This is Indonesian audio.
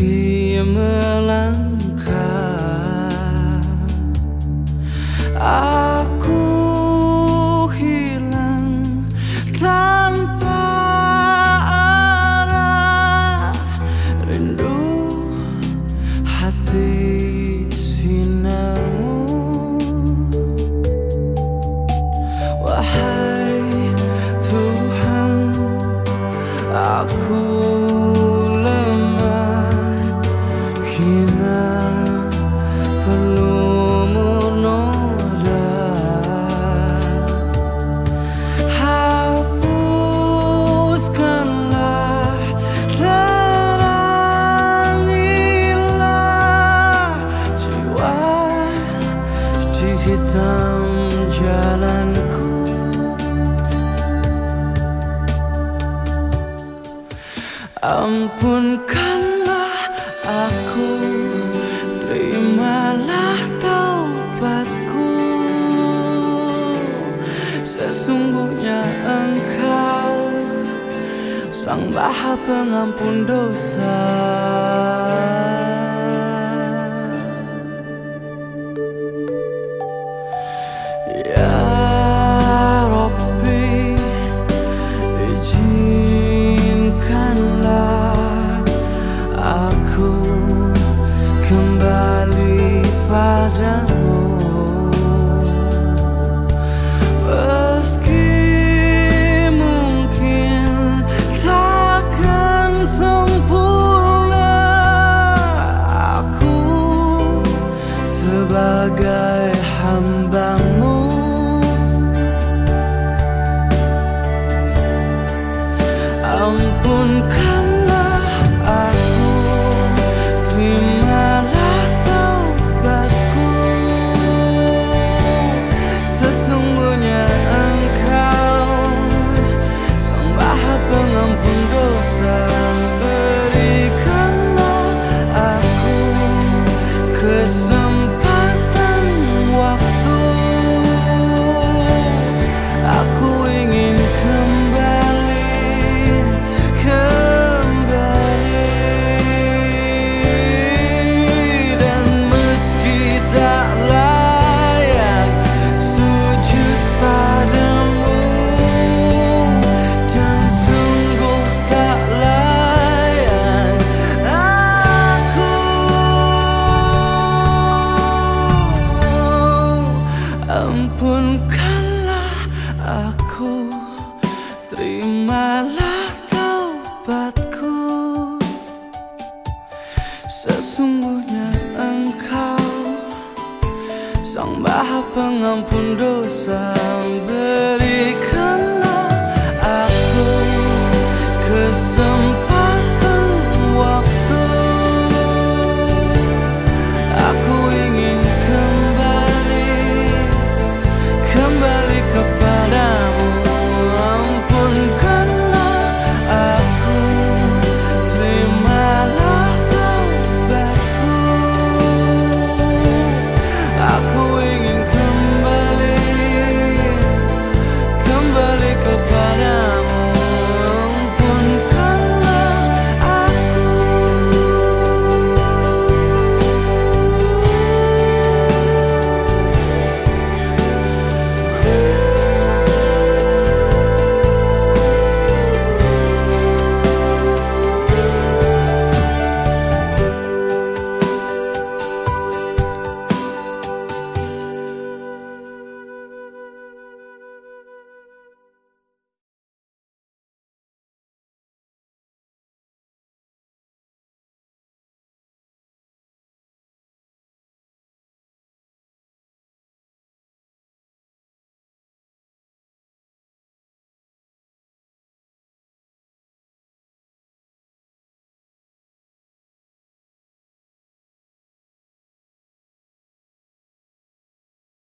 meski melangkah, aku hilang tanpa arah. Rindu hati sinarmu, wahai Tuhan, aku lemah hina, perlu noda. Hapuskanlah, terangilah jiwa di hitam jalanku. Ampunkanlah aku, terimalah taubatku. Sesungguhnya Engkau Sang Maha Pengampun dosa. Ya Rabbi, izinkanlah aku kembali padamu, meski mungkin takkan sempurna. Aku sebagai hamba-Mu, ampunkanlah aku, terimalah taubatku. Sesungguhnya Engkau Sang Maha Pengampun dosa. Berikanlah aku kesempatan waktu, aku ingin dan meski tak layak sujud padamu, dan sungguh tak layak aku. Ampunkanlah aku, terimalah taubatku. Sesungguhnya Engkau Sang Maha Pengampun dosa. Berikan